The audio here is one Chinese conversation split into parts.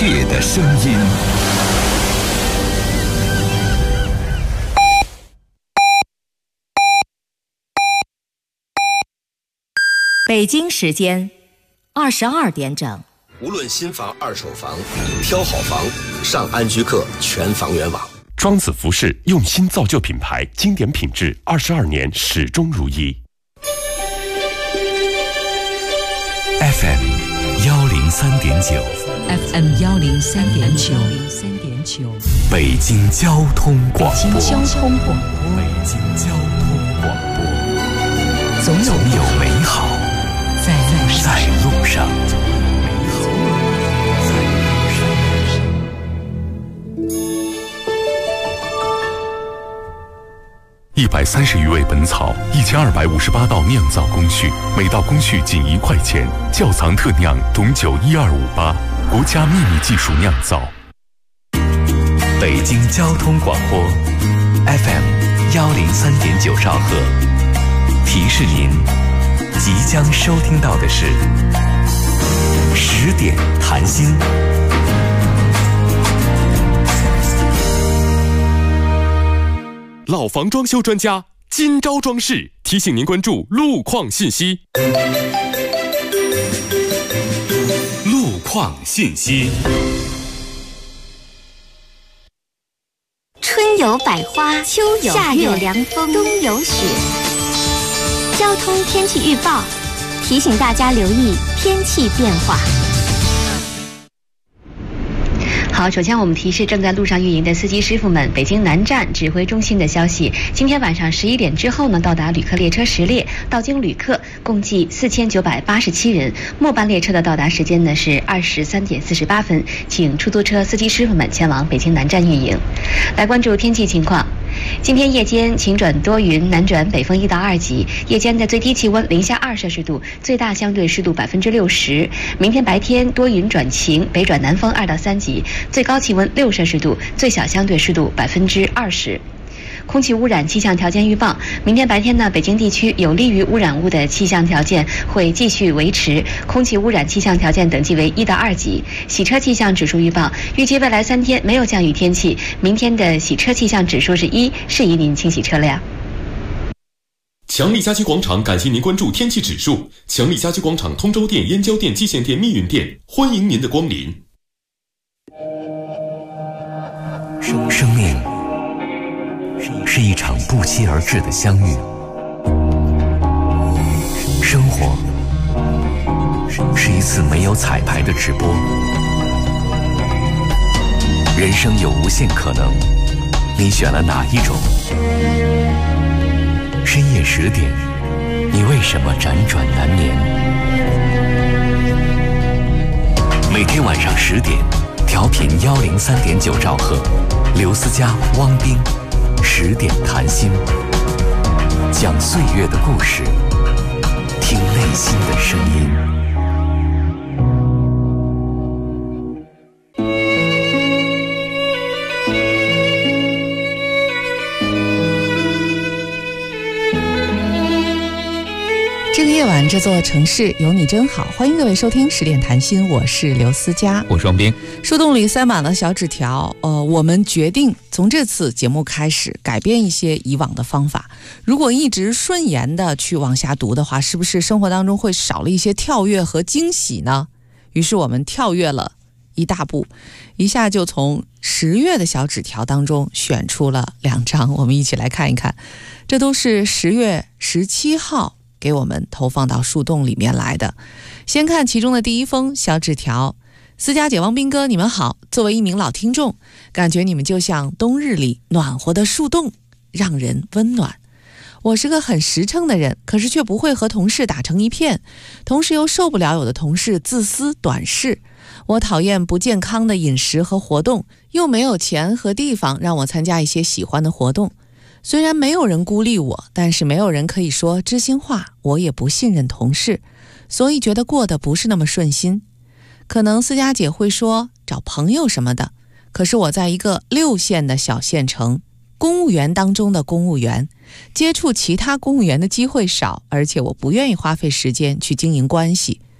界的声音。 北京时间22点整。 无论新房、二手房，挑好房，上安居客全房源网。 庄子服饰用心造就品牌，经典品质，22年始终如一。 FM 103.9 FM 103.9 北京交通广播。 北京交通广播。 北京交通广播。 总有美好在路上。130余味本草，1258道酿造工序，每道工序仅1块钱。窖藏特酿董酒12588，国家秘密技术酿造。北京交通广播 FM 103.9兆赫，提示您即将收听到的是10点谈心。 老房装修专家金招装饰提醒您关注路况信息。 路况信息。 春有百花，秋有夏有凉风，冬有雪。交通天气预报提醒大家留意天气变化。 好，首先我们提示正在路上运营的司机师傅们，北京南站指挥中心的消息，今天晚上11点之后呢，到达旅客列车10列，到京旅客共计4987人。末班列车的到达时间呢是23点48分，请出租车司机师傅们前往北京南站运营。来关注天气情况。今天夜间晴转多云，南转北风1到2级，夜间的最低气温零下2摄氏度，最大相对湿度60%。明天白天多云转晴，北转南风2到3级，最高气温6摄氏度，最小相对湿度20%。空气污染气象条件预报，明天白天呢，北京地区有利于污染物的气象条件会继续维持，空气污染气象条件等级为1到2级。洗车气象指数预报，预计未来3天没有降雨天气，明天的洗车气象指数是1，适宜您清洗车辆。 强力家居广场感谢您关注天气指数。强力家居广场通州店、燕郊店、蓟县店、密云店，欢迎您的光临。 生命是一场不期而至的相遇，生活是一次没有彩排的直播，人生有无限可能，你选了哪一种？深夜10点，你为什么辗转难眠？每天晚上10点，调频103.9兆赫，刘思佳、汪冰10点谈心，讲岁月的故事，听内心的声音。 这个夜晚，这座城市有你真好。欢迎各位收听10点谈心，我是刘思佳， 我是王斌。 树洞里塞满了小纸条，我们决定从这次节目开始改变一些以往的方法。如果一直顺延的去往下读的话，是不是生活当中会少了一些跳跃和惊喜呢？于是我们跳跃了一大步，一下就从10月的小纸条当中选出了2张，我们一起来看一看。这都是10月17号给我们投放到树洞里面来的。先看其中的第一封小纸条。思佳姐、王斌哥，你们好。作为一名老听众，感觉你们就像冬日里暖和的树洞，让人温暖。我是个很实诚的人，可是却不会和同事打成一片，同时又受不了有的同事自私短视。我讨厌不健康的饮食和活动，又没有钱和地方让我参加一些喜欢的活动。虽然没有人孤立我，但是没有人可以说知心话，我也不信任同事，所以觉得过得不是那么顺心。可能思佳姐会说找朋友什么的，可是我在一个6线的小县城，公务员当中的公务员，接触其他公务员的机会少，而且我不愿意花费时间去经营关系。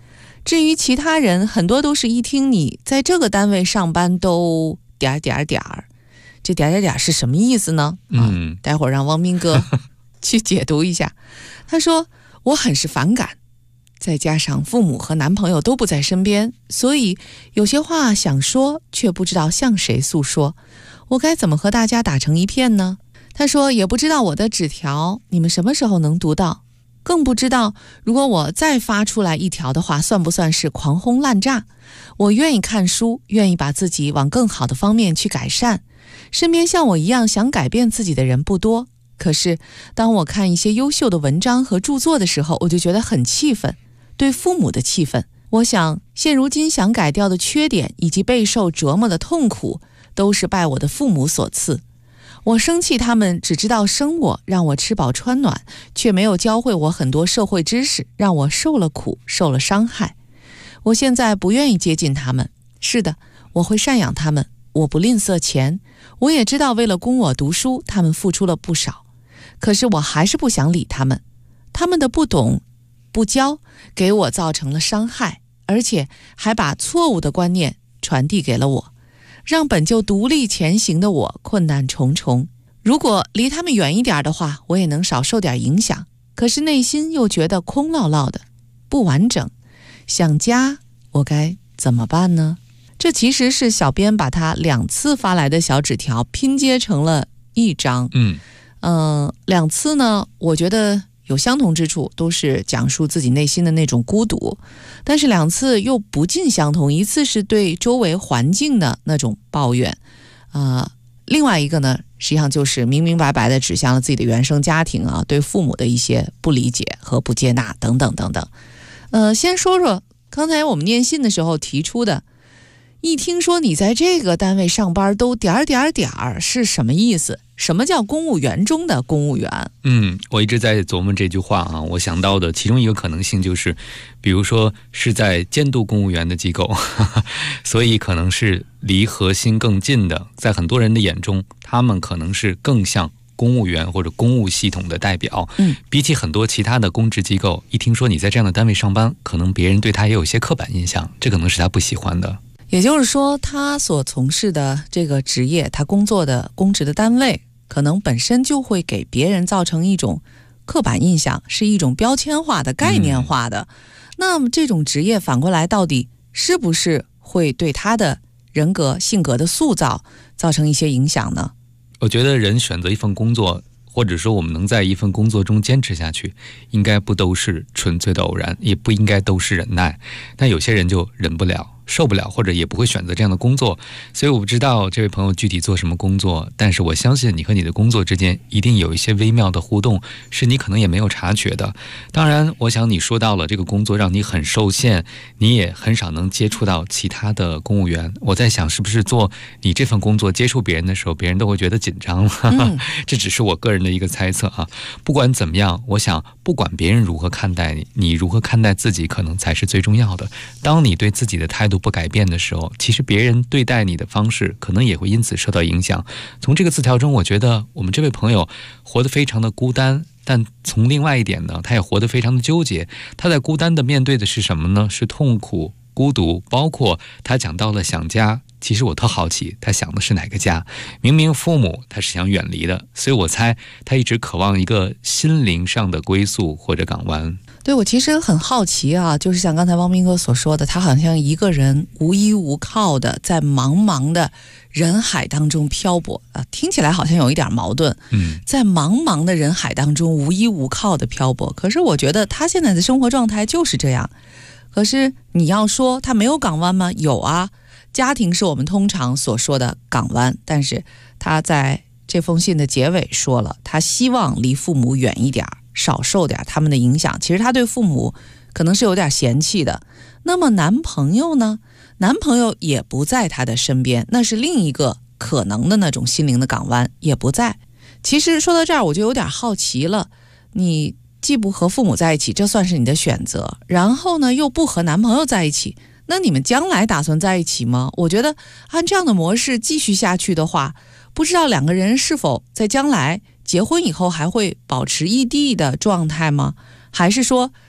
至于其他人，很多都是一听你在这个单位上班都点点点，这点点点是什么意思呢？待会儿让汪斌哥去解读一下。他说我很是反感，再加上父母和男朋友都不在身边，所以有些话想说却不知道向谁诉说，我该怎么和大家打成一片呢？他说也不知道我的纸条你们什么时候能读到，更不知道如果我再发出来一条的话，算不算是狂轰滥炸。我愿意看书，愿意把自己往更好的方面去改善，身边像我一样想改变自己的人不多，可是当我看一些优秀的文章和著作的时候，我就觉得很气愤，对父母的气愤。我想现如今想改掉的缺点以及备受折磨的痛苦，都是拜我的父母所赐。我生气他们只知道生我，让我吃饱穿暖，却没有教会我很多社会知识，让我受了苦，受了伤害。我现在不愿意接近他们，是的，我会赡养他们，我不吝啬钱，我也知道为了供我读书，他们付出了不少，可是我还是不想理他们。他们的不懂不教给我造成了伤害，而且还把错误的观念传递给了我，让本就独立前行的我困难重重。如果离他们远一点的话，我也能少受点影响，可是内心又觉得空落落的，不完整，想家，我该怎么办呢？这其实是小编把他2次发来的小纸条拼接成了一张。2次呢，我觉得有相同之处，都是讲述自己内心的那种孤独，但是2次又不尽相同。一次是对周围环境的那种抱怨，另外一个呢，实际上就是明明白白的指向了自己的原生家庭啊，对父母的一些不理解和不接纳等等等等。先说说刚才我们念信的时候提出的，一听说你在这个单位上班都点点点是什么意思？什么叫公务员中的公务员？ 我一直在琢磨这句话啊。我想到的其中一个可能性就是，比如说是在监督公务员的机构，所以可能是离核心更近的，在很多人的眼中，他们可能是更像公务员或者公务系统的代表。比起很多其他的公职机构，一听说你在这样的单位上班，可能别人对他也有一些刻板印象，这可能是他不喜欢的。 也就是说，他所从事的这个职业，他工作的公职的单位，可能本身就会给别人造成一种刻板印象，是一种标签化的、概念化的。那么这种职业反过来到底是不是会对他的人格、性格的塑造造成一些影响呢？ 我觉得人选择一份工作，或者说我们能在一份工作中坚持下去，应该不都是纯粹的偶然，也不应该都是忍耐。但有些人就忍不了，受不了，或者也不会选择这样的工作。所以我不知道这位朋友具体做什么工作，但是我相信你和你的工作之间一定有一些微妙的互动，是你可能也没有察觉的。当然我想你说到了这个工作让你很受限，你也很少能接触到其他的公务员。我在想是不是做你这份工作接触别人的时候，别人都会觉得紧张。这只是我个人的一个猜测啊。不管怎么样，我想不管别人如何看待你，你如何看待自己可能才是最重要的。当你对自己的态度不改变的时候，其实别人对待你的方式可能也会因此受到影响。从这个字条中，我觉得我们这位朋友活得非常的孤单，但从另外一点呢，他也活得非常的纠结。他在孤单的面对的是什么呢？是痛苦、孤独，包括他讲到了想家。其实我特好奇他想的是哪个家。明明父母他是想远离的，所以我猜他一直渴望一个心灵上的归宿或者港湾。 对，我其实很好奇啊，就是像刚才汪明哥所说的，他好像一个人无依无靠的在茫茫的人海当中漂泊啊，听起来好像有一点矛盾。在茫茫的人海当中无依无靠的漂泊，可是我觉得他现在的生活状态就是这样。可是你要说他没有港湾吗？有啊，家庭是我们通常所说的港湾，但是他在这封信的结尾说了，他希望离父母远一点，少受点他们的影响。其实他对父母可能是有点嫌弃的。那么男朋友呢？男朋友也不在他的身边，那是另一个可能的那种心灵的港湾，也不在。其实说到这儿我就有点好奇了，你既不和父母在一起，这算是你的选择，然后呢又不和男朋友在一起，那你们将来打算在一起吗？我觉得按这样的模式继续下去的话，不知道两个人是否在将来结婚以后还会保持异地的状态吗？还是说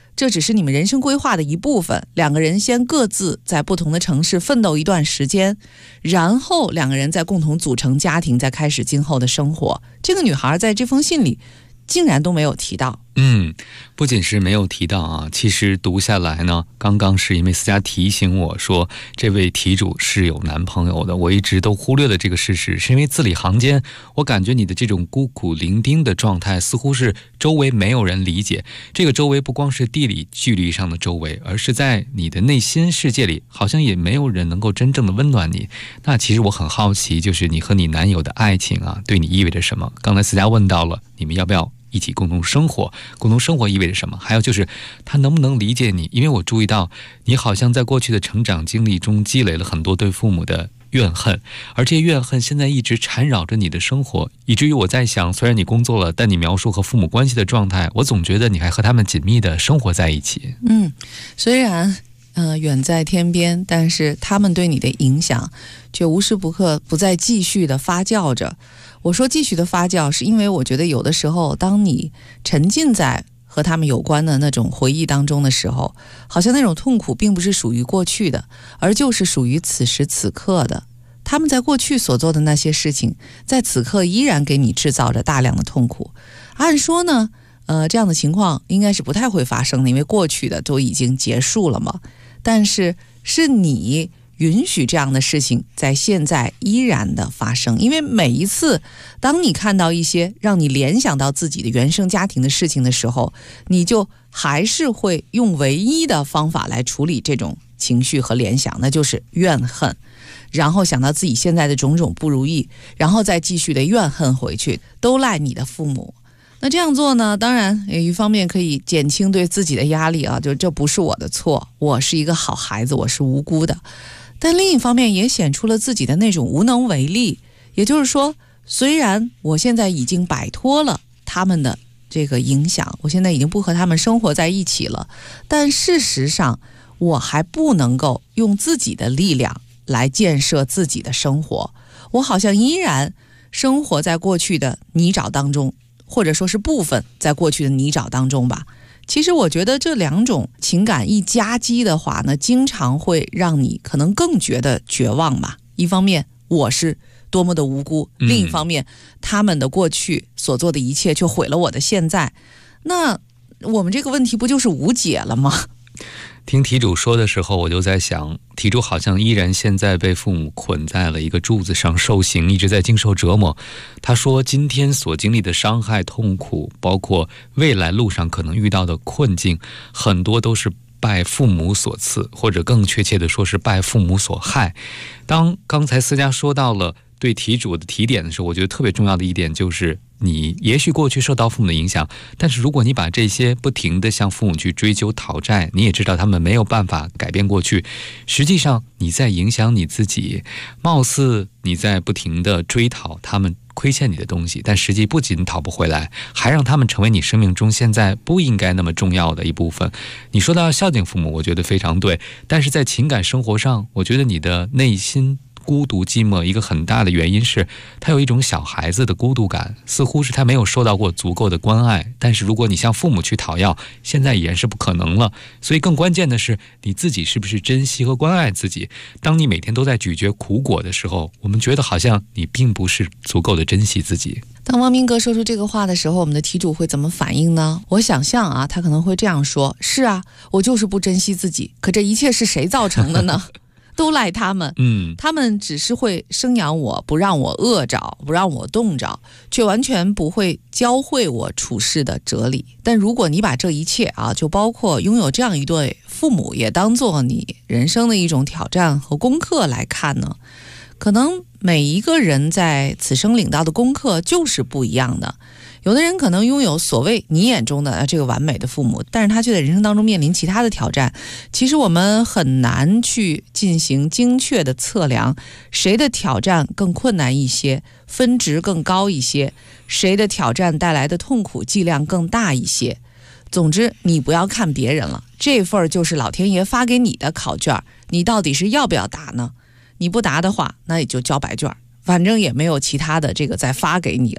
这只是你们人生规划的一部分，两个人先各自在不同的城市奋斗一段时间，然后两个人再共同组成家庭，再开始今后的生活。这个女孩在这封信里竟然都没有提到。 不仅是没有提到啊，其实读下来呢，刚刚是因为思佳提醒我说这位题主是有男朋友的，我一直都忽略了这个事实，是因为字里行间我感觉你的这种孤苦伶仃的状态似乎是周围没有人理解，这个周围不光是地理距离上的周围，而是在你的内心世界里好像也没有人能够真正的温暖你。那其实我很好奇，就是你和你男友的爱情啊，对你意味着什么？刚才思佳问到了你们要不要一起共同生活，共同生活意味着什么？还有就是他能不能理解你？因为我注意到你好像在过去的成长经历中积累了很多对父母的怨恨，而这些怨恨现在一直缠绕着你的生活，以至于我在想，虽然你工作了，但你描述和父母关系的状态，我总觉得你还和他们紧密的生活在一起。 虽然远在天边，但是他们对你的影响却无时不刻不再继续的发酵着。我说继续的发酵，是因为我觉得有的时候当你沉浸在和他们有关的那种回忆当中的时候，好像那种痛苦并不是属于过去的，而就是属于此时此刻的。他们在过去所做的那些事情，在此刻依然给你制造着大量的痛苦。按说呢这样的情况应该是不太会发生的，因为过去的都已经结束了嘛。但是是你允许这样的事情在现在依然的发生，因为每一次当你看到一些让你联想到自己的原生家庭的事情的时候，你就还是会用唯一的方法来处理这种情绪和联想，那就是怨恨，然后想到自己现在的种种不如意，然后再继续的怨恨回去，都赖你的父母。那这样做呢，当然一方面可以减轻对自己的压力啊，就这不是我的错，我是一个好孩子，我是无辜的。但另一方面也显出了自己的那种无能为力，也就是说，虽然我现在已经摆脱了他们的这个影响，我现在已经不和他们生活在一起了，但事实上我还不能够用自己的力量来建设自己的生活，我好像依然生活在过去的泥沼当中，或者说是部分在过去的泥沼当中吧。其实我觉得这两种情感一夹击的话呢，经常会让你可能更觉得绝望吧。一方面我是多么的无辜，另一方面他们的过去所做的一切却毁了我的现在，那我们这个问题不就是无解了吗？ 听题主说的时候，我就在想，题主好像依然现在被父母捆在了一个柱子上受刑，一直在经受折磨。他说今天所经历的伤害痛苦，包括未来路上可能遇到的困境，很多都是拜父母所赐，或者更确切的说是拜父母所害。当刚才思佳说到了对题主的提点的时候，我觉得特别重要的一点就是你也许过去受到父母的影响，但是如果你把这些不停地向父母去追究讨债，你也知道他们没有办法改变过去，实际上你在影响你自己。貌似你在不停地追讨他们亏欠你的东西，但实际不仅讨不回来，还让他们成为你生命中现在不应该那么重要的一部分。你说到要孝敬父母，我觉得非常对，但是在情感生活上，我觉得你的内心孤独寂寞一个很大的原因是他有一种小孩子的孤独感，似乎是他没有受到过足够的关爱，但是如果你向父母去讨要，现在已然是不可能了。所以更关键的是你自己是不是珍惜和关爱自己。当你每天都在咀嚼苦果的时候，我们觉得好像你并不是足够的珍惜自己。 当汪明哥说出这个话的时候，我们的题主会怎么反应呢？我想象啊，他可能会这样说，是啊，我就是不珍惜自己，可这一切是谁造成的呢？都赖他们，他们只是会生养我，不让我饿着，不让我冻着，却完全不会教会我处事的哲理。但如果你把这一切啊，就包括拥有这样一对父母，也当做你人生的一种挑战和功课来看呢，可能每一个人在此生领到的功课就是不一样的。有的人可能拥有所谓你眼中的这个完美的父母，但是他却在人生当中面临其他的挑战。其实我们很难去进行精确的测量谁的挑战更困难一些，分值更高一些，谁的挑战带来的痛苦剂量更大一些。总之你不要看别人了，这份就是老天爷发给你的考卷，你到底是要不要答呢？你不答的话，那也就交白卷，反正也没有其他的这个再发给你了。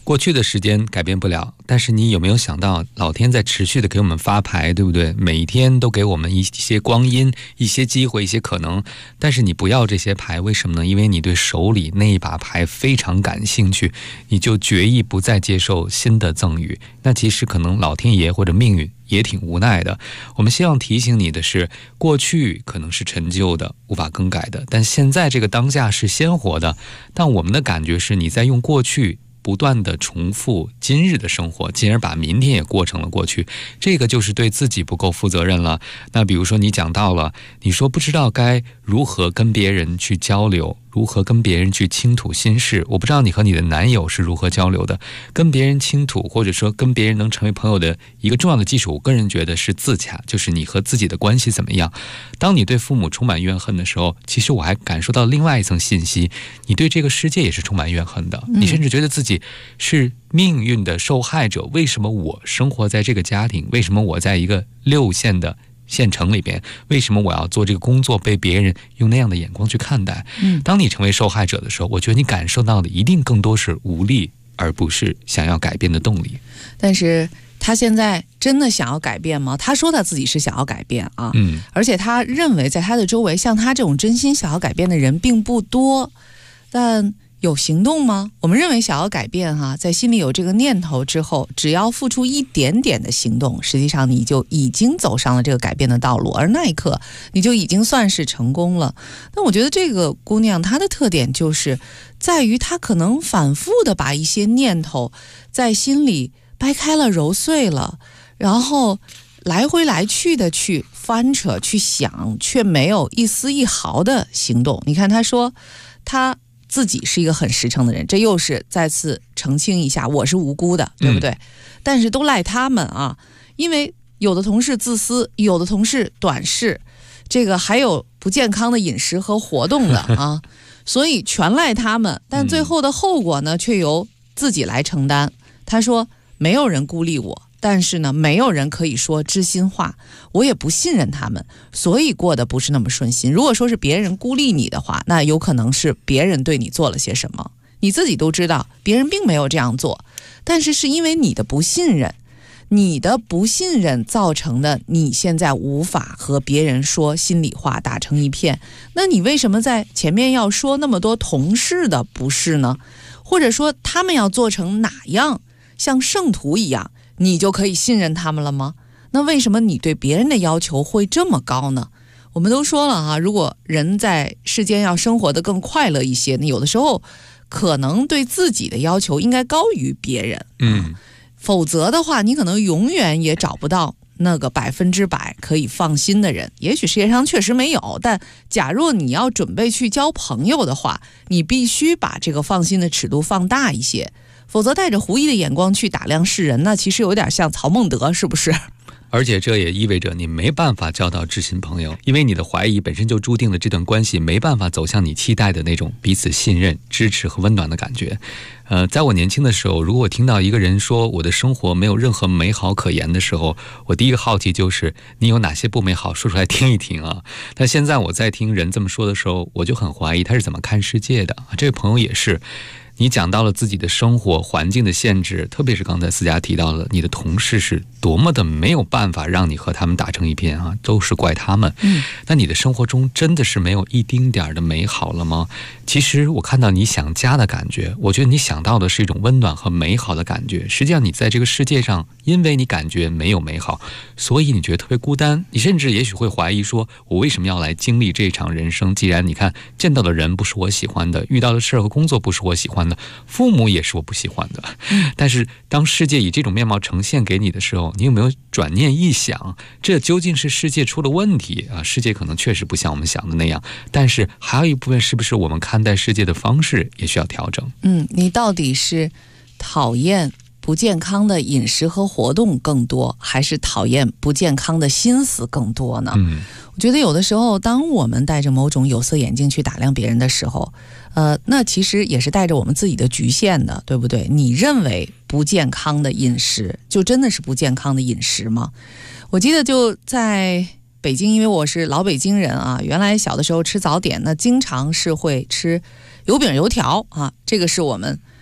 过去的时间改变不了，但是你有没有想到老天在持续的给我们发牌，对不对？每一天都给我们一些光阴，一些机会，一些可能，但是你不要这些牌，为什么呢？因为你对手里那一把牌非常感兴趣，你就决意不再接受新的赠予。那其实可能老天爷或者命运也挺无奈的。我们希望提醒你的是，过去可能是陈旧的，无法更改的，但现在这个当下是鲜活的。但我们的感觉是你在用过去不断的重复今日的生活，进而把明天也过成了过去，这个就是对自己不够负责任了。那比如说你讲到了，你说不知道该如何跟别人去交流，如何跟别人去倾吐心事，我不知道你和你的男友是如何交流的。跟别人倾吐，或者说跟别人能成为朋友的一个重要的基础，我个人觉得是自洽，就是你和自己的关系怎么样。当你对父母充满怨恨的时候，其实我还感受到另外一层信息，你对这个世界也是充满怨恨的，你甚至觉得自己是命运的受害者。为什么我生活在这个家庭？为什么我在一个6线的县城里边？为什么我要做这个工作被别人用那样的眼光去看待？当你成为受害者的时候，我觉得你感受到的一定更多是无力，而不是想要改变的动力。 但是他现在真的想要改变吗？他说他自己是想要改变啊，而且他认为在他的周围像他这种真心想要改变的人并不多，但有行动吗？我们认为想要改变在心里有这个念头之后，只要付出一点点的行动，实际上你就已经走上了这个改变的道路，而那一刻你就已经算是成功了。但我觉得这个姑娘她的特点就是在于她可能反复的把一些念头在心里掰开了揉碎了，然后来回来去的去翻扯去想，却没有一丝一毫的行动。你看她说她自己是一个很实诚的人，这又是再次澄清一下，我是无辜的，对不对？但是都赖他们啊，因为有的同事自私，有的同事短视，这个还有不健康的饮食和活动的啊，所以全赖他们，但最后的后果呢，却由自己来承担。他说没有人孤立我，但是呢，没有人可以说知心话，我也不信任他们，所以过得不是那么顺心。如果说是别人孤立你的话，那有可能是别人对你做了些什么，你自己都知道别人并没有这样做，但是是因为你的不信任，你的不信任造成的你现在无法和别人说心里话，打成一片。那你为什么在前面要说那么多同事的不是呢？或者说他们要做成哪样像圣徒一样，你就可以信任他们了吗？那为什么你对别人的要求会这么高呢？我们都说了如果人在世间要生活得更快乐一些，有的时候可能对自己的要求应该高于别人，否则的话你可能永远也找不到那个100%可以放心的人。也许世界上确实没有，但假若你要准备去交朋友的话，你必须把这个放心的尺度放大一些，否则带着狐疑的眼光去打量世人，那其实有点像曹孟德，是不是？ 而且这也意味着你没办法交到知心朋友，因为你的怀疑本身就注定了这段关系没办法走向你期待的那种彼此信任、支持和温暖的感觉。在我年轻的时候，如果我听到一个人说我的生活没有任何美好可言的时候，我第一个好奇就是你有哪些不美好，说出来听一听啊。但现在我在听人这么说的时候，我就很怀疑他是怎么看世界的。这位朋友也是，你讲到了自己的生活环境的限制，特别是刚才思佳提到了你的同事是多么的没有办法让你和他们打成一片都是怪他们。那你的生活中真的是没有一丁点的美好了吗？其实我看到你想家的感觉，我觉得你想到的是一种温暖和美好的感觉。实际上你在这个世界上，因为你感觉没有美好，所以你觉得特别孤单。你甚至也许会怀疑说，我为什么要来经历这场人生？既然你看见到的人不是我喜欢的，遇到的事和工作不是我喜欢的，父母也是我不喜欢的。但是当世界以这种面貌呈现给你的时候，你有没有转念一想，这究竟是世界出了问题世界可能确实不像我们想的那样，但是还有一部分是不是我们看待世界的方式也需要调整。 你到底是讨厌不健康的饮食和活动更多，还是讨厌不健康的心思更多呢？我觉得有的时候当我们戴着某种有色眼镜去打量别人的时候，那其实也是带着我们自己的局限的，对不对？你认为不健康的饮食就真的是不健康的饮食吗？我记得就在北京，因为我是老北京人原来小的时候吃早点，那经常是会吃油饼油条这个是我们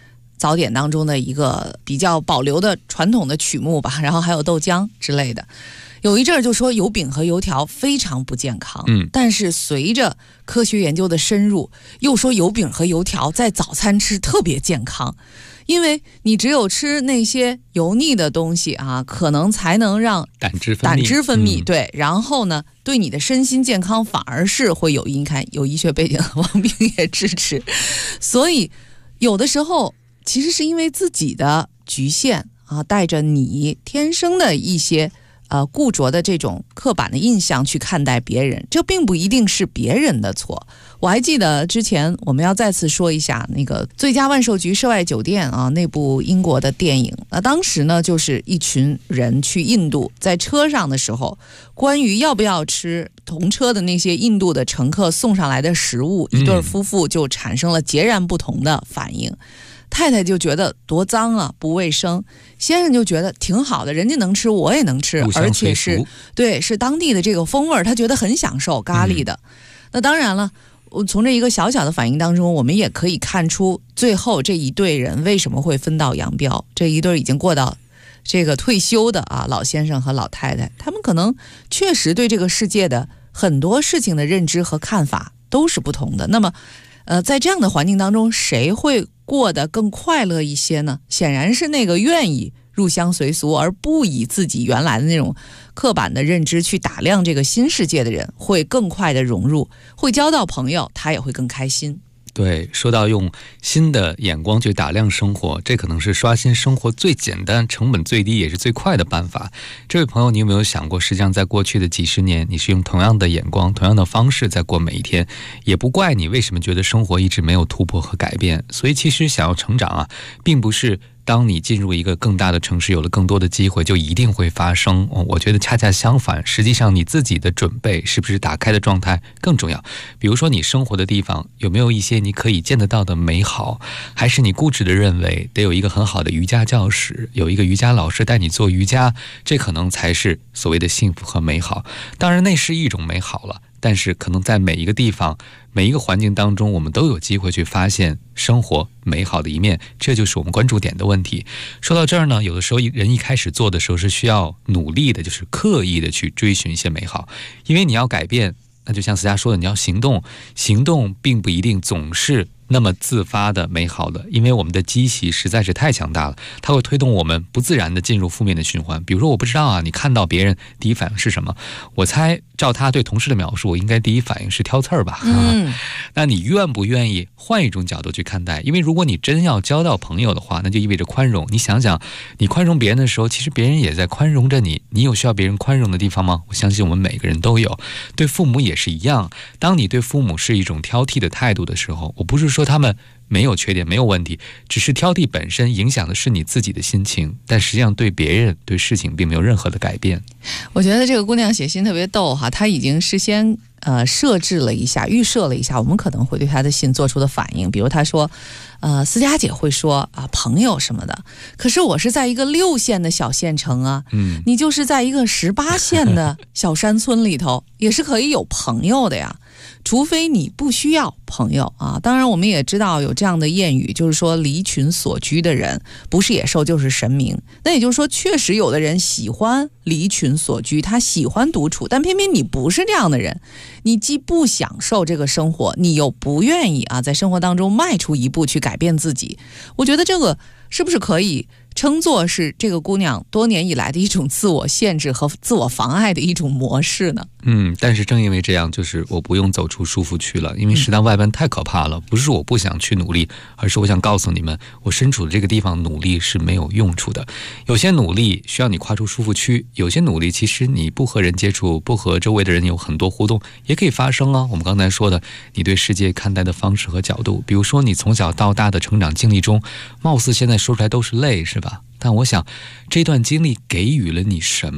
早点当中的一个比较保留的传统的曲目吧，然后还有豆浆之类的。有一阵儿就说油饼和油条非常不健康，但是随着科学研究的深入，又说油饼和油条在早餐吃特别健康，因为你只有吃那些油腻的东西啊，可能才能让胆汁分泌， 对，然后呢，对你的身心健康反而是会有益。你看，有医学背景的王斌也支持，所以有的时候其实是因为自己的局限啊，带着你天生的一些固着的这种刻板的印象去看待别人，这并不一定是别人的错。我还记得之前我们要再次说一下那个《最佳万寿菊涉外酒店》啊，那部英国的电影。当时呢，就是一群人去印度，在车上的时候，关于要不要吃同车的那些印度的乘客送上来的食物，一对夫妇就产生了截然不同的反应。太太就觉得多脏啊，不卫生，先生就觉得挺好的，人家能吃我也能吃，而且是当地的这个风味，他觉得很享受咖喱的。那当然了，我从这一个小小的反应当中，我们也可以看出最后这一对人为什么会分道扬镳。这一对已经过到这个退休的老先生和老太太，他们可能确实对这个世界的很多事情的认知和看法都是不同的。那么在这样的环境当中，谁会过得更快乐一些呢？显然是那个愿意入乡随俗，而不以自己原来的那种刻板的认知去打量这个新世界的人，会更快的融入，会交到朋友，他也会更开心。 对，说到用新的眼光去打量生活，这可能是刷新生活最简单、成本最低也是最快的办法。这位朋友，你有没有想过，实际上在过去的几十年，你是用同样的眼光、同样的方式在过每一天，也不怪你为什么觉得生活一直没有突破和改变。所以其实想要成长啊，并不是当你进入一个更大的城市，有了更多的机会就一定会发生。我觉得恰恰相反，实际上你自己的准备是不是打开的状态更重要。比如说你生活的地方有没有一些你可以见得到的美好，还是你固执的认为得有一个很好的瑜伽教室，有一个瑜伽老师带你做瑜伽，这可能才是所谓的幸福和美好。当然那是一种美好了，但是可能在每一个地方每一个环境当中，我们都有机会去发现生活美好的一面，这就是我们关注点的问题。说到这儿呢，有的时候人一开始做的时候是需要努力的，就是刻意的去追寻一些美好，因为你要改变，那就像思佳说的，你要行动，行动并不一定总是那么自发的美好的，因为我们的积习实在是太强大了，它会推动我们不自然的进入负面的循环。比如说我不知道啊，你看到别人第一反应是什么？我猜照他对同事的描述，我应该第一反应是挑刺儿吧。那你愿不愿意换一种角度去看待？因为如果你真要交到朋友的话，那就意味着宽容。你想想，你宽容别人的时候，其实别人也在宽容着你。你有需要别人宽容的地方吗？我相信我们每个人都有。对父母也是一样，当你对父母是一种挑剔的态度的时候，我不是说他们没有缺点没有问题，只是挑剔本身影响的是你自己的心情，但实际上对别人对事情并没有任何的改变。 我觉得这个姑娘写信特别逗哈，她已经事先设置了一下，预设了一下我们可能会对她的信做出的反应。比如她说思佳姐会说朋友什么的，可是我是在一个6线的小县城啊，你就是在一个18线的小山村里头也是可以有朋友的呀，除非你不需要朋友啊。当然我们也知道有这样的谚语，就是说离群所居的人不是野兽就是神明。那也就是说确实有的人喜欢离群所居，他喜欢独处，但偏偏你不是这样的人，你既不享受这个生活，你又不愿意在生活当中迈出一步去改变自己。我觉得这个是不是可以称作是这个姑娘多年以来的一种自我限制和自我妨碍的一种模式呢？ 但是正因为这样，就是我不用走出舒服区了，因为适当外边太可怕了。不是我不想去努力，而是我想告诉你们，我身处的这个地方努力是没有用处的。有些努力需要你跨出舒服区，有些努力其实你不和人接触，不和周围的人有很多互动也可以发生啊。我们刚才说的，你对世界看待的方式和角度，比如说你从小到大的成长经历中，貌似现在说出来都是累，是吧？但我想这段经历给予了你什么？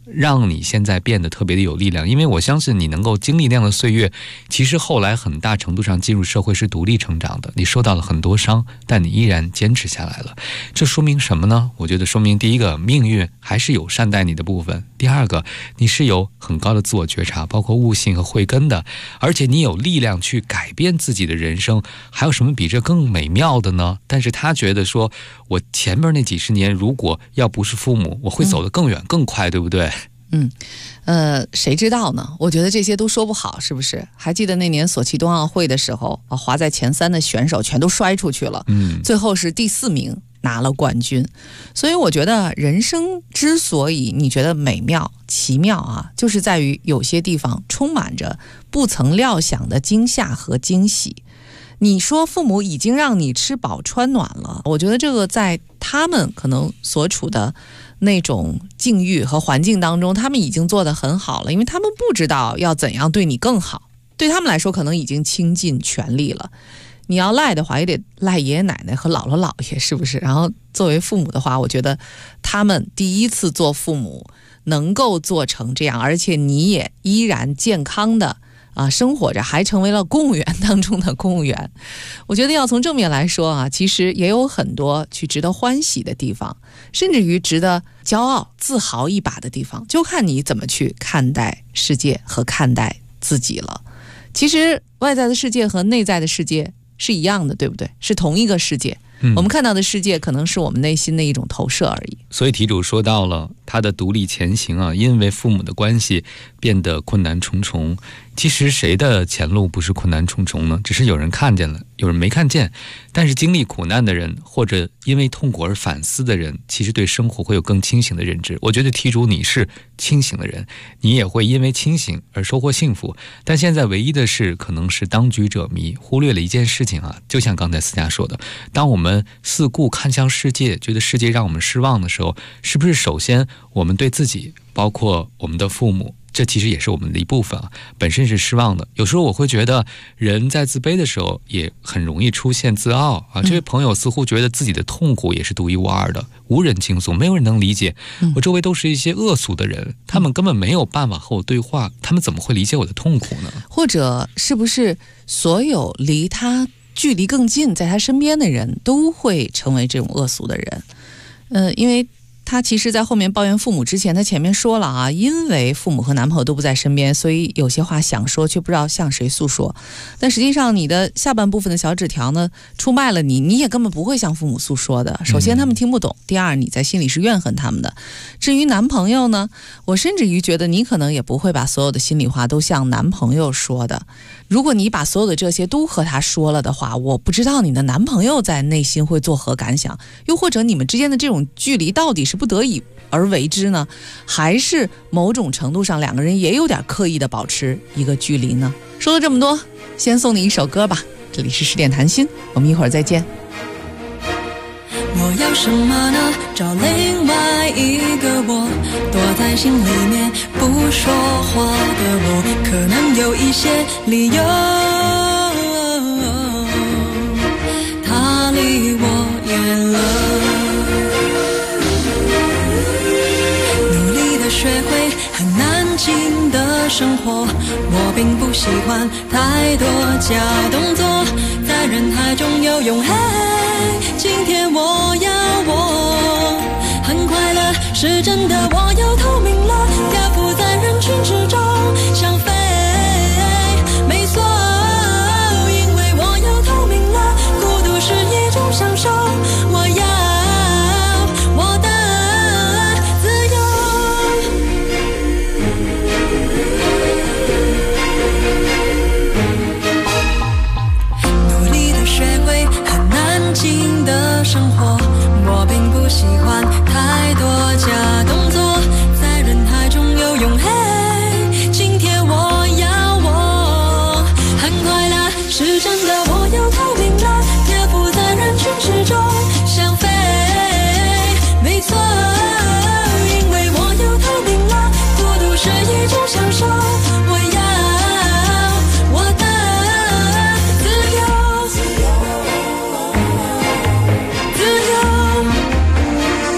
让你现在变得特别的有力量。因为我相信你能够经历那样的岁月，其实后来很大程度上进入社会是独立成长的，你受到了很多伤，但你依然坚持下来了。这说明什么呢？我觉得说明第一个，命运还是有善待你的部分；第二个，你是有很高的自我觉察，包括悟性和慧根的，而且你有力量去改变自己的人生。还有什么比这更美妙的呢？但是他觉得说，我前面那几十年如果要不是父母，我会走得更远更快，对不对？ 谁知道呢？我觉得这些都说不好，是不是？还记得那年索契冬奥会的时候，滑在前3的选手全都摔出去了，最后是第4名拿了冠军。所以我觉得人生之所以你觉得美妙奇妙啊，就是在于有些地方充满着不曾料想的惊吓和惊喜。你说父母已经让你吃饱穿暖了，我觉得这个在他们可能所处的那种境遇和环境当中，他们已经做得很好了，因为他们不知道要怎样对你更好，对他们来说可能已经倾尽全力了。你要赖的话也得赖爷爷奶奶和姥姥姥爷，是不是？然后作为父母的话，我觉得他们第一次做父母能够做成这样，而且你也依然健康的生活着，还成为了公务员当中的公务员。我觉得要从正面来说啊，其实也有很多去值得欢喜的地方，甚至于值得骄傲自豪一把的地方，就看你怎么去看待世界和看待自己了。其实外在的世界和内在的世界是一样的，对不对？是同一个世界。我们看到的世界可能是我们内心的一种投射而已。 所以题主说到了他的独立前行啊，因为父母的关系变得困难重重。其实谁的前路不是困难重重呢？只是有人看见了，有人没看见。但是经历苦难的人，或者因为痛苦而反思的人，其实对生活会有更清醒的认知。我觉得题主你是清醒的人，你也会因为清醒而收获幸福。但现在唯一的是可能是当局者迷，忽略了一件事情啊，就像刚才思佳说的，当我们四顾看向世界，觉得世界让我们失望的时候，是不是首先我们对自己，包括我们的父母，这其实也是我们的一部分啊，本身是失望的。有时候我会觉得人在自卑的时候也很容易出现自傲啊。这位朋友似乎觉得自己的痛苦也是独一无二的，无人倾诉，没有人能理解。我周围都是一些恶俗的人，他们根本没有办法和我对话，他们怎么会理解我的痛苦呢？ 或者是不是所有离他距离更近在他身边的人都会成为这种恶俗的人？因为他其实在后面抱怨父母之前，他前面说了啊，因为父母和男朋友都不在身边，所以有些话想说却不知道向谁诉说。但实际上你的下半部分的小纸条呢，出卖了你，你也根本不会向父母诉说的。首先他们听不懂，第二你在心里是怨恨他们的。至于男朋友呢，我甚至于觉得你可能也不会把所有的心里话都向男朋友说的。如果你把所有的这些都和他说了的话，我不知道你的男朋友在内心会作何感想，又或者你们之间的这种距离到底是不得已而为之呢，还是某种程度上两个人也有点刻意的保持一个距离呢？说了这么多，先送你一首歌吧。这里是10点谈心，我们一会儿再见。 我要什么呢？找另外一个我，躲在心里面不说话的我，可能有一些理由，他离我远了。努力的学会很安静的生活，我并不喜欢太多假动作，在人海中游泳。今天我要我很快乐，是真的，我要透明了，漂浮在人群之中，想飞，没错，因为我要透明了，孤独是一种享受，我要我的自由，努力的学会很安静的生活，我并不喜欢太多假动作，在人海中游泳。今天我要我很快乐，是真的，我要透明了，漂浮在人群之中，想飞，没错，因为我要透明了，孤独是一种享受，我要我的自由，自由。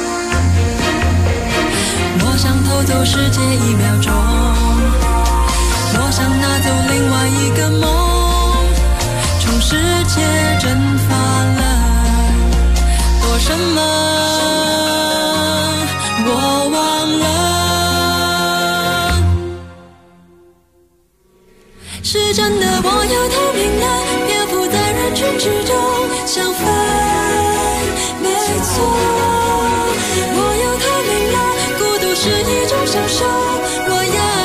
界1秒钟。我想拿走另外一个梦，从世界蒸发了多什么，我忘了。是真的，我要透明了，蝙蝠在人群之中想飞，没错，我要透明了，孤独是一种享受，我要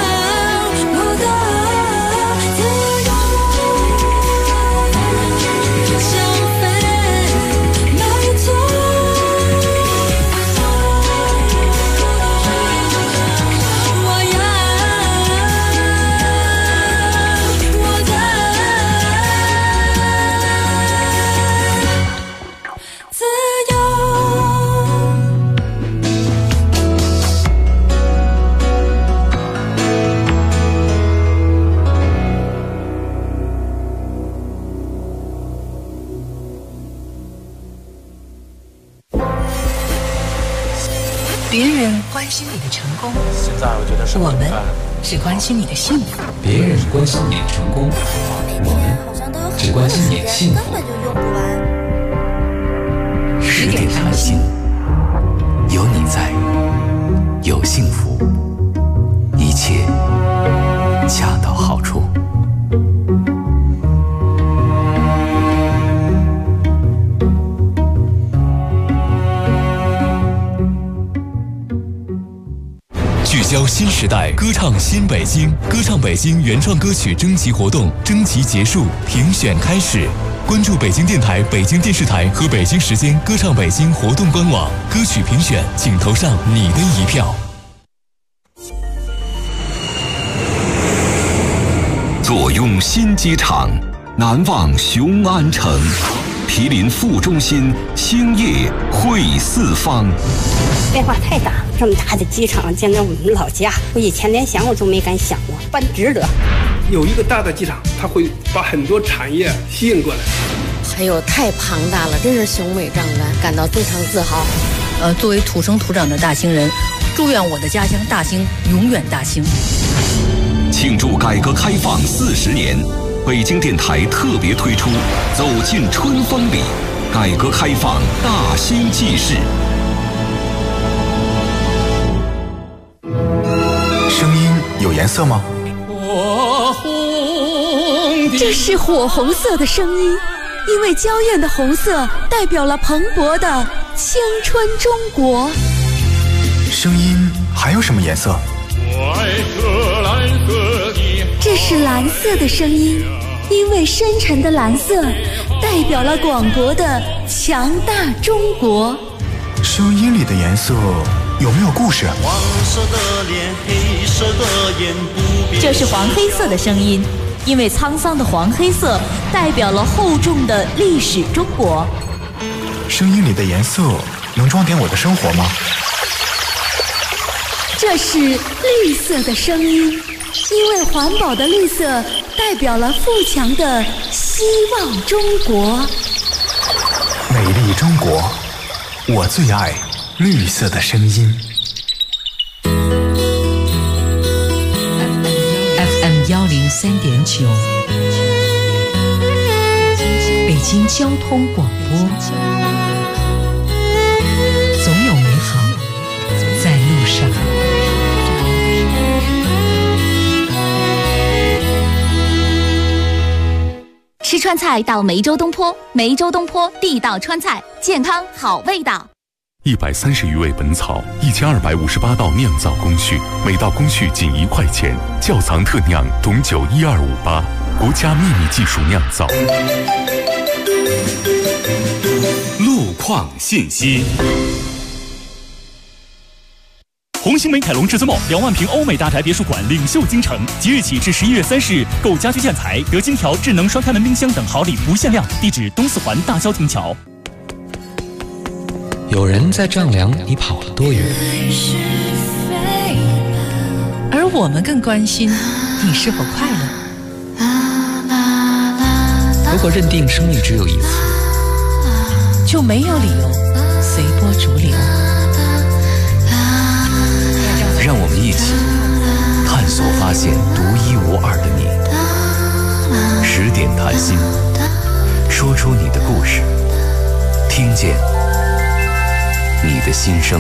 别人关心你的成功， 现在我觉得是我们是关心你的幸福。 别人关心你的成功，我们只关心你的幸福。 10点上心， 有你在，有幸福，一切恰到好处。 聚焦新时代，歌唱新北京，歌唱北京原创歌曲征集活动征集结束，评选开始。关注北京电台、北京电视台和北京时间歌唱北京活动官网，歌曲评选，请投上你的一票。 坐拥新机场，难忘雄安城。毗邻副中心，兴业汇四方。 变化太大，这么大的机场，简直我们老家，我以前连想我都没敢想过，办值得。 有一个大的机场，它会把很多产业吸引过来。 还有太庞大了，真是雄伟壮观，感到非常自豪。 作为土生土长的大兴人，祝愿我的家乡大兴永远大兴。 庆祝改革开放40年。北京电台特别推出《走进春风里》，改革开放大兴纪事。 声音有颜色吗？ 这是火红色的声音，因为娇艳的红色代表了蓬勃的青春中国。 声音还有什么颜色？ 这是蓝色的声音，因为深沉的蓝色代表了广博的强大中国。 声音里的颜色有没有故事？ 黄色的脸，黑色的眼，不变。 这是黄黑色的声音，因为沧桑的黄黑色代表了厚重的历史中国。 声音里的颜色能装点我的生活吗？ 这是绿色的声音，因为环保的绿色代表了富强的希望中国。 美丽中国，我最爱绿色的声音。 FM 103.9，北京交通广播，总有美好在路上。 吃川菜到梅州东坡，梅州东坡地道川菜，健康好味道。 130余味本草，1258道酿造工序，每道工序仅1块钱。窖藏特酿董酒12588，国家秘密技术酿造。 路况信息。 红星美凯龙至尊茂2万平欧美大宅别墅馆领袖京城，即日起至11月30日，购家居建材得金条、智能双开门冰箱等好礼不限量。地址东四环大郊亭桥。 有人在丈量你跑了多远， 而我们更关心你是否快乐。 如果认定生命只有一次， 就没有理由随波逐流。 让我们一起探索发现独一无二的你。10点谈心，说出你的故事，听见你的心声。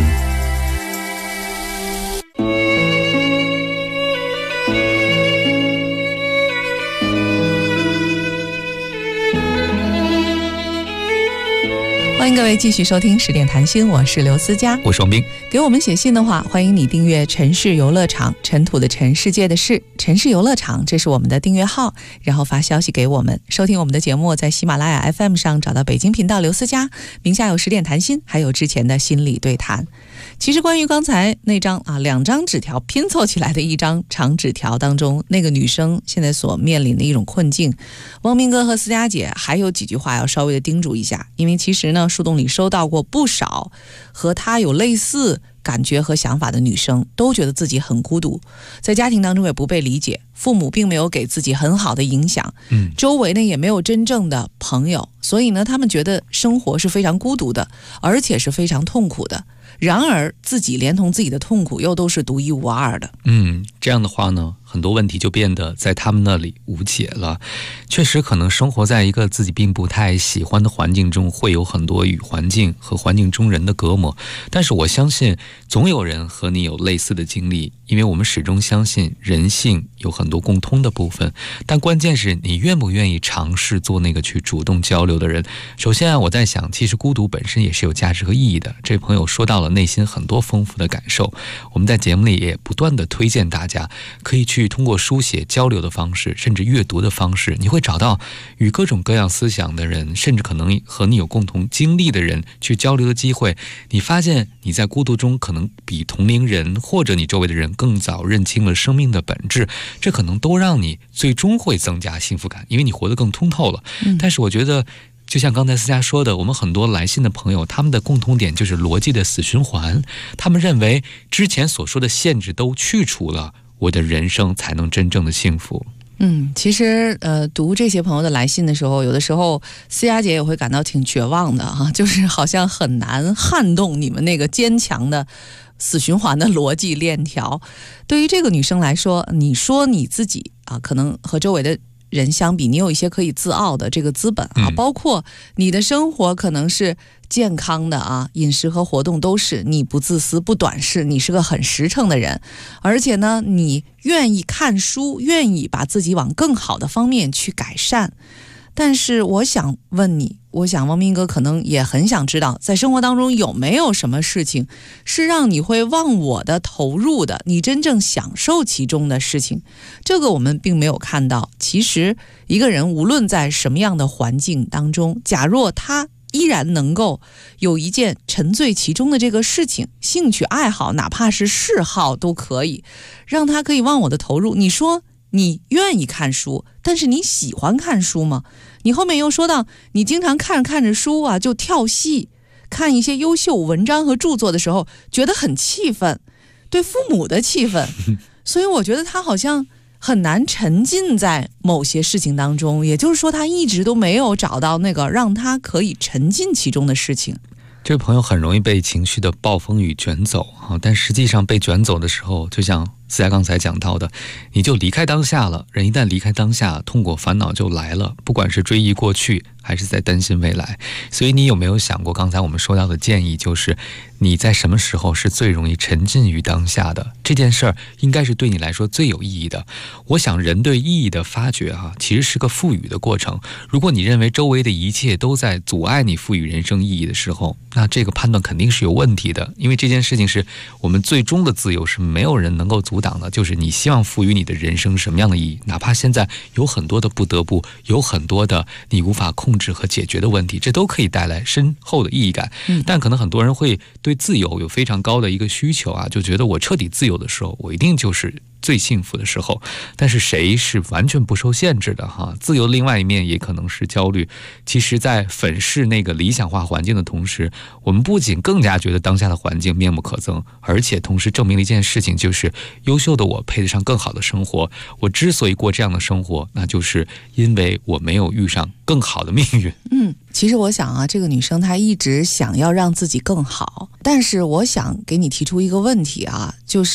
欢迎各位继续收听10点谈心，我是刘思佳， 我是王斌。 给我们写信的话，欢迎你订阅城市游乐场，尘土的尘，世界的世，城市游乐场，这是我们的订阅号，然后发消息给我们。收听我们的节目，在喜马拉雅 FM 上找到北京频道刘思佳，名下有10点谈心，还有之前的心理对谈。其实关于刚才那张2张纸条拼凑起来的一张长纸条当中，那个女生现在所面临的一种困境，汪明哥和思佳姐还有几句话要稍微的叮嘱一下。因为其实呢，树洞里收到过不少和她有类似感觉和想法的女生，都觉得自己很孤独，在家庭当中也不被理解，父母并没有给自己很好的影响，周围呢也没有真正的朋友，所以呢他们觉得生活是非常孤独的，而且是非常痛苦的。然而自己连同自己的痛苦又都是独一无二的。 这样的话呢，很多问题就变得在他们那里无解了。确实可能生活在一个自己并不太喜欢的环境中，会有很多与环境和环境中人的隔膜，但是我相信总有人和你有类似的经历，因为我们始终相信人性有很多共通的部分，但关键是你愿不愿意尝试做那个去主动交流的人。首先我在想，其实孤独本身也是有价值和意义的。这朋友说到了内心很多丰富的感受，我们在节目里也不断的推荐大家可以去通过书写交流的方式，甚至阅读的方式，你会找到与各种各样思想的人，甚至可能和你有共同经历的人去交流的机会。你发现你在孤独中可能比同龄人或者你周围的人更早认清了生命的本质，这可能都让你最终会增加幸福感，因为你活得更通透了。但是我觉得就像刚才思佳说的，我们很多来信的朋友，他们的共同点就是逻辑的死循环。他们认为之前所说的限制都去除了，我的人生才能真正的幸福。 其实读这些朋友的来信的时候，有的时候思佳姐也会感到挺绝望的啊，就是好像很难撼动你们那个坚强的死循环的逻辑链条。对于这个女生来说，你说你自己可能和周围的人相比，你有一些可以自傲的这个资本包括你的生活可能是健康的饮食和活动都是，你不自私不短视，你是个很实诚的人，而且呢你愿意看书，愿意把自己往更好的方面去改善。但是我想问你，我想汪明哥可能也很想知道，在生活当中有没有什么事情是让你会忘我的投入的，你真正享受其中的事情。这个我们并没有看到。其实一个人无论在什么样的环境当中，假若他依然能够有一件沉醉其中的这个事情，兴趣爱好哪怕是嗜好都可以让他可以忘我的投入。你说你愿意看书，但是你喜欢看书吗？你后面又说到你经常看着书就跳戏，看一些优秀文章和著作的时候觉得很气愤，对父母的气愤，所以我觉得他好像很难沉浸在某些事情当中，也就是说他一直都没有找到那个让他可以沉浸其中的事情。 这位朋友很容易被情绪的暴风雨卷走但实际上被卷走的时候，就像思佳刚才讲到的，你就离开当下了。人一旦离开当下，痛苦烦恼就来了，不管是追忆过去还是在担心未来。所以你有没有想过刚才我们说到的建议，就是你在什么时候是最容易沉浸于当下的，这件事儿应该是对你来说最有意义的。我想人对意义的发掘其实是个赋予的过程。如果你认为周围的一切都在阻碍你赋予人生意义的时候，那这个判断肯定是有问题的。因为这件事情是我们最终的自由，是没有人能够阻挡的，就是你希望赋予你的人生什么样的意义，哪怕现在有很多的不得不，有很多的你无法控制和解决的问题，这都可以带来深厚的意义感。但可能很多人会对自由有非常高的一个需求就觉得我彻底自由的时候，我一定就是最幸福的时候。但是谁是完全不受限制的自由的另外一面也可能是焦虑。其实在粉饰那个理想化环境的同时，我们不仅更加觉得当下的环境面目可憎，而且同时证明了一件事情，就是优秀的我配得上更好的生活。我之所以过这样的生活，那就是因为我没有遇上更好的命运。 其实我想这个女生她一直想要让自己更好，但是我想给你提出一个问题就是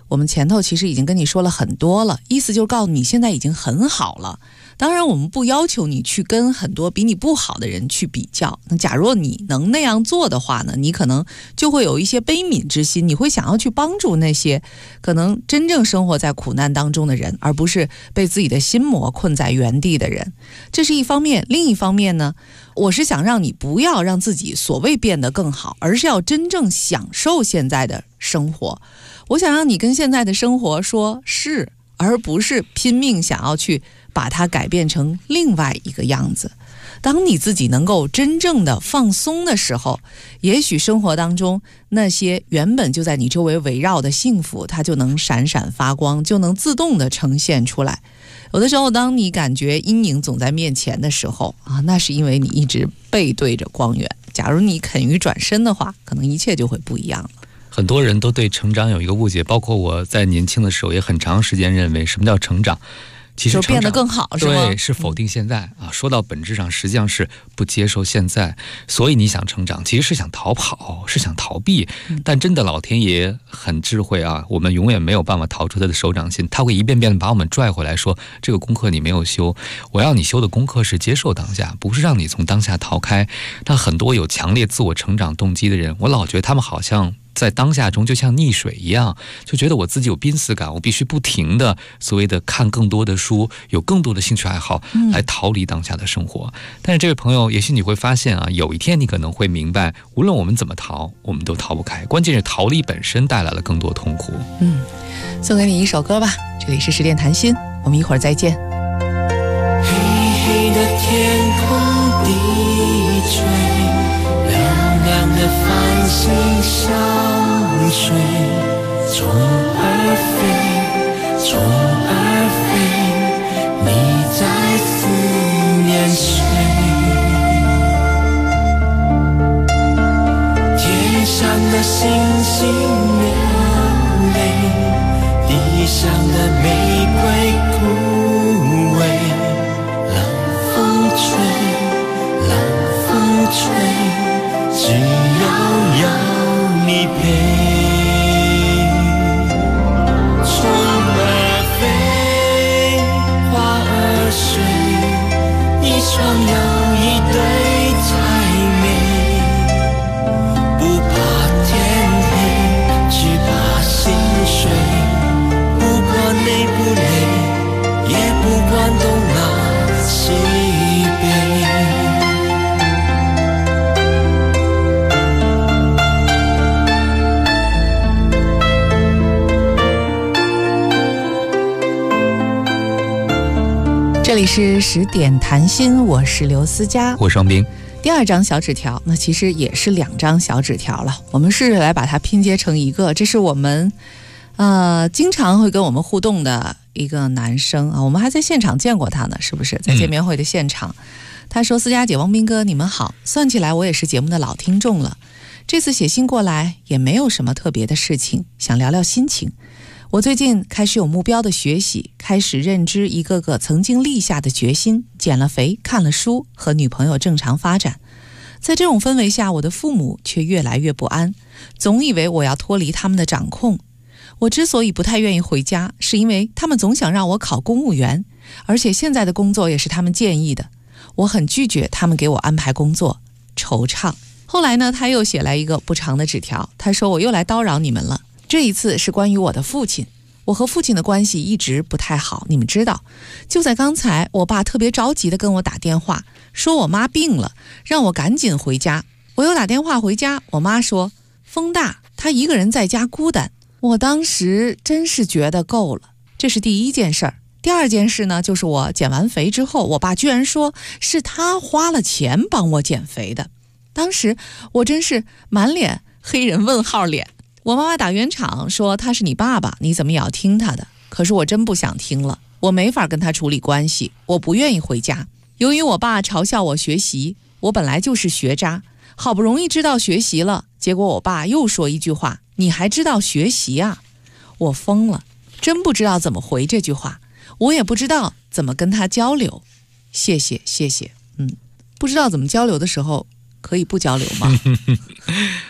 我们前头其实已经跟你说了很多了，意思就是告诉你现在已经很好了。当然我们不要求你去跟很多比你不好的人去比较，那假如你能那样做的话呢，你可能就会有一些悲悯之心，你会想要去帮助那些可能真正生活在苦难当中的人，而不是被自己的心魔困在原地的人。这是一方面。另一方面呢，我是想让你不要让自己所谓变得更好，而是要真正享受现在的生活。我想让你跟现在的生活说是，而不是拼命想要去把它改变成另外一个样子。当你自己能够真正的放松的时候，也许生活当中那些原本就在你周围围绕的幸福，它就能闪闪发光，就能自动的呈现出来。有的时候当你感觉阴影总在面前的时候啊，那是因为你一直背对着光源。假如你肯于转身的话，可能一切就会不一样了。 很多人都对成长有一个误解，包括我在年轻的时候也很长时间认为什么叫成长，其实就变得更好是吗？ 对，是否定现在啊。说到本质上，实际上是不接受现在。所以你想成长，其实是想逃跑，是想逃避。但真的老天爷很智慧啊，我们永远没有办法逃出他的手掌心，他会一遍遍的把我们拽回来，说这个功课你没有修，我要你修的功课是接受当下，不是让你从当下逃开。但很多有强烈自我成长动机的人，我老觉得他们好像在当下中就像溺水一样，就觉得我自己有濒死感，我必须不停的所谓的看更多的书，有更多的兴趣爱好来逃离当下的生活。但是这位朋友，也许你会发现啊，有一天你可能会明白，无论我们怎么逃，我们都逃不开，关键是逃离本身带来了更多痛苦。 送给你一首歌吧，这里是10点谈心，我们一会儿再见。 黑黑的天空低垂，亮亮的繁星相随，虫儿飞，虫儿飞，你在思念谁？天上的星星流泪，地上的玫瑰枯萎，冷风吹，冷风吹，只要有你陪。虫儿飞，花儿睡，一双又一对才美。不怕天黑，只怕心碎，不管累不累，也不管东南西北。 这里是10点谈心，我是刘思佳， 我是王斌。 第2张小纸条，那其实也是2张小纸条了，我们试着来把它拼接成一个。这是我们经常会跟我们互动的一个男生啊，我们还在现场见过他呢，是不是？在见面会的现场，他说：“思佳姐、王斌哥，你们好，算起来我也是节目的老听众了。这次写信过来也没有什么特别的事情，想聊聊心情。我最近开始有目标的学习，开始认知一个个曾经立下的决心，减了肥，看了书，和女朋友正常发展。在这种氛围下，我的父母却越来越不安，总以为我要脱离他们的掌控。我之所以不太愿意回家，是因为他们总想让我考公务员，而且现在的工作也是他们建议的。我很拒绝他们给我安排工作，惆怅。后来呢，他又写来一个不长的纸条，他说：我又来叨扰你们了。这一次是关于我的父亲，我和父亲的关系一直不太好，你们知道。就在刚才，我爸特别着急地跟我打电话，说我妈病了，让我赶紧回家。我又打电话回家，我妈说风大，她一个人在家孤单。我当时真是觉得够了。这是第一件事儿。第二件事呢，就是我减完肥之后，我爸居然说是他花了钱帮我减肥的。当时我真是满脸黑人问号脸。我妈妈打圆场说他是你爸爸，你怎么也要听他的。可是我真不想听了，我没法跟他处理关系，我不愿意回家。由于我爸嘲笑我学习，我本来就是学渣，好不容易知道学习了，结果我爸又说一句话，你还知道学习啊？我疯了，真不知道怎么回这句话，我也不知道怎么跟他交流。谢谢谢谢。不知道怎么交流的时候可以不交流吗？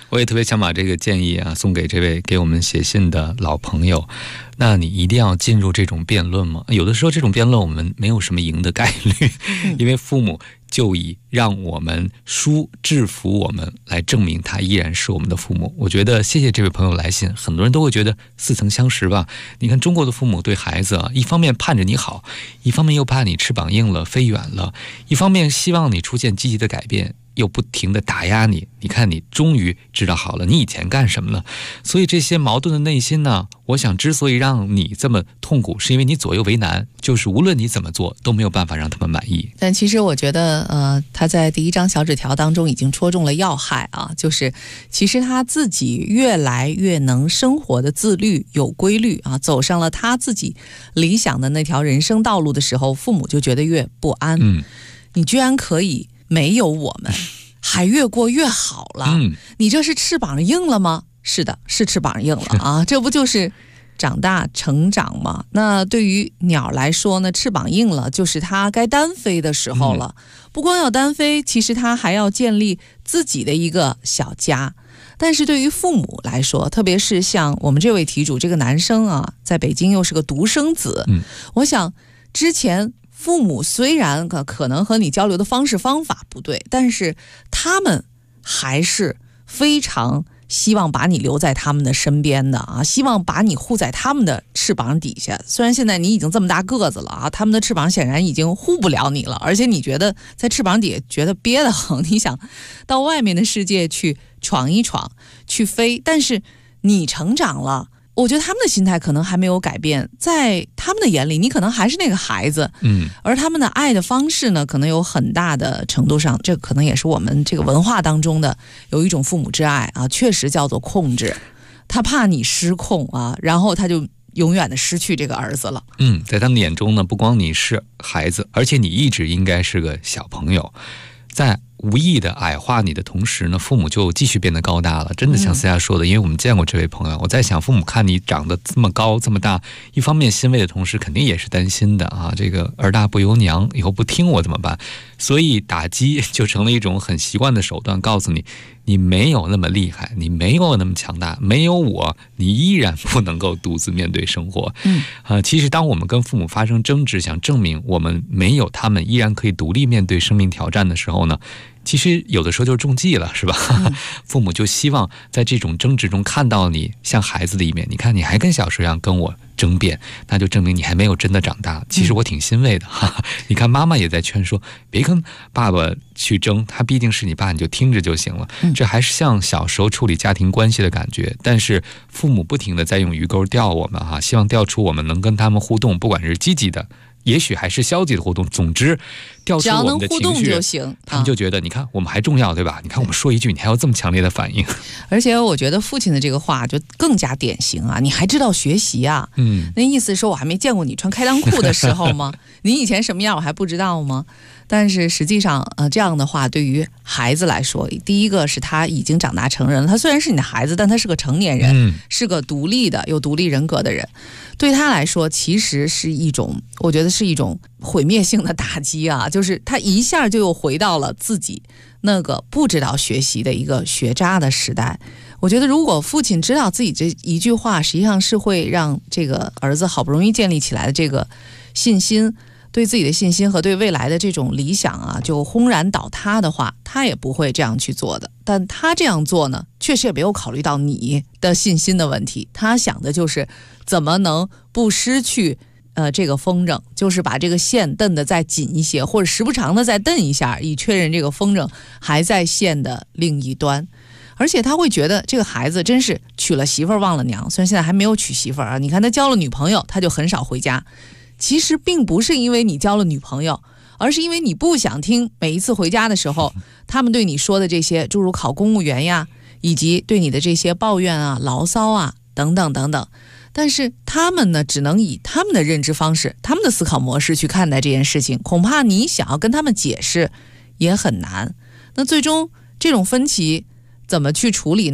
我也特别想把这个建议啊送给这位给我们写信的老朋友。那你一定要进入这种辩论吗？有的时候这种辩论我们没有什么赢的概率，因为父母就以让我们输制服我们来证明他依然是我们的父母。我觉得谢谢这位朋友来信，很多人都会觉得似曾相识吧。你看中国的父母对孩子啊，一方面盼着你好，一方面又怕你翅膀硬了飞远了，一方面希望你出现积极的改变，又不停地打压你。你看你终于知道好了，你以前干什么了？所以这些矛盾的内心呢，我想之所以让你这么痛苦，是因为你左右为难，就是无论你怎么做都没有办法让他们满意。 但其实我觉得他在第一张小纸条当中已经戳中了要害啊，就是其实他自己越来越能生活的自律有规律啊，走上了他自己理想的那条人生道路的时候，父母就觉得越不安。你居然可以没有我们还越过越好了，你这是翅膀硬了吗？是的，是翅膀硬了啊，这不就是长大成长吗？那对于鸟来说呢，翅膀硬了就是它该单飞的时候了。不光要单飞，其实它还要建立自己的一个小家。但是对于父母来说，特别是像我们这位题主这个男生啊，在北京又是个独生子，我想之前父母虽然可能和你交流的方式方法不对，但是他们还是非常希望把你留在他们的身边的啊，希望把你护在他们的翅膀底下。虽然现在你已经这么大个子了啊，他们的翅膀显然已经护不了你了，而且你觉得在翅膀底下觉得憋得很，你想到外面的世界去闯一闯，去飞，但是你成长了。我觉得他们的心态可能还没有改变，在他们的眼里你可能还是那个孩子，而他们的爱的方式呢，可能有很大的程度上，这可能也是我们这个文化当中的有一种父母之爱啊，确实叫做控制。他怕你失控啊，然后他就永远的失去这个儿子了。 在他们眼中呢，不光你是孩子，而且你一直应该是个小朋友。在无意的矮化你的同时呢，父母就继续变得高大了。真的像思佳说的，因为我们见过这位朋友，我在想父母看你长得这么高这么大，一方面欣慰的同时肯定也是担心的啊，这个儿大不由娘，以后不听我怎么办？所以打击就成了一种很习惯的手段，告诉你你没有那么厉害，你没有那么强大，没有我你依然不能够独自面对生活。其实当我们跟父母发生争执，想证明我们没有他们依然可以独立面对生命挑战的时候呢，其实有的时候就是中计了，是吧？父母就希望在这种争执中看到你像孩子的一面，你看你还跟小时候一样跟我争辩，那就证明你还没有真的长大。其实我挺欣慰的你看妈妈也在劝说别跟爸爸去争，他毕竟是你爸，你就听着就行了。这还是像小时候处理家庭关系的感觉，但是父母不停的在用鱼钩钓我们希望钓出我们能跟他们互动，不管是积极的也许还是消极的互动，总之调出我们的情绪，只要能互动就行。他们就觉得你看我们还重要，对吧？你看我们说一句你还有这么强烈的反应。 而且我觉得父亲的这个话就更加典型啊，你还知道学习啊？那意思说我还没见过你穿开裆裤的时候吗？你以前什么样我还不知道吗？但是实际上这样的话对于孩子来说，第一个是他已经长大成人了，他虽然是你的孩子，但他是个成年人，是个独立的有独立人格的人，对他来说其实是一种，我觉得是一种毁灭性的打击啊，就是他一下就又回到了自己那个不知道学习的一个学渣的时代。我觉得如果父亲知道自己这一句话实际上是会让这个儿子好不容易建立起来的这个信心，对自己的信心和对未来的这种理想啊，就轰然倒塌的话，他也不会这样去做的。但他这样做呢，确实也没有考虑到你的信心的问题，他想的就是怎么能不失去这个风筝，就是把这个线蹬得再紧一些，或者时不常的再蹬一下，以确认这个风筝还在线的另一端。而且他会觉得这个孩子真是娶了媳妇儿忘了娘，虽然现在还没有娶媳妇儿啊，你看他交了女朋友他就很少回家，其实并不是因为你交了女朋友，而是因为你不想听每一次回家的时候他们对你说的这些诸如考公务员呀，以及对你的这些抱怨啊、牢骚啊等等等等。但是他们呢，只能以他们的认知方式、他们的思考模式去看待这件事情，恐怕你想要跟他们解释也很难。那最终这种分歧怎么去处理呢？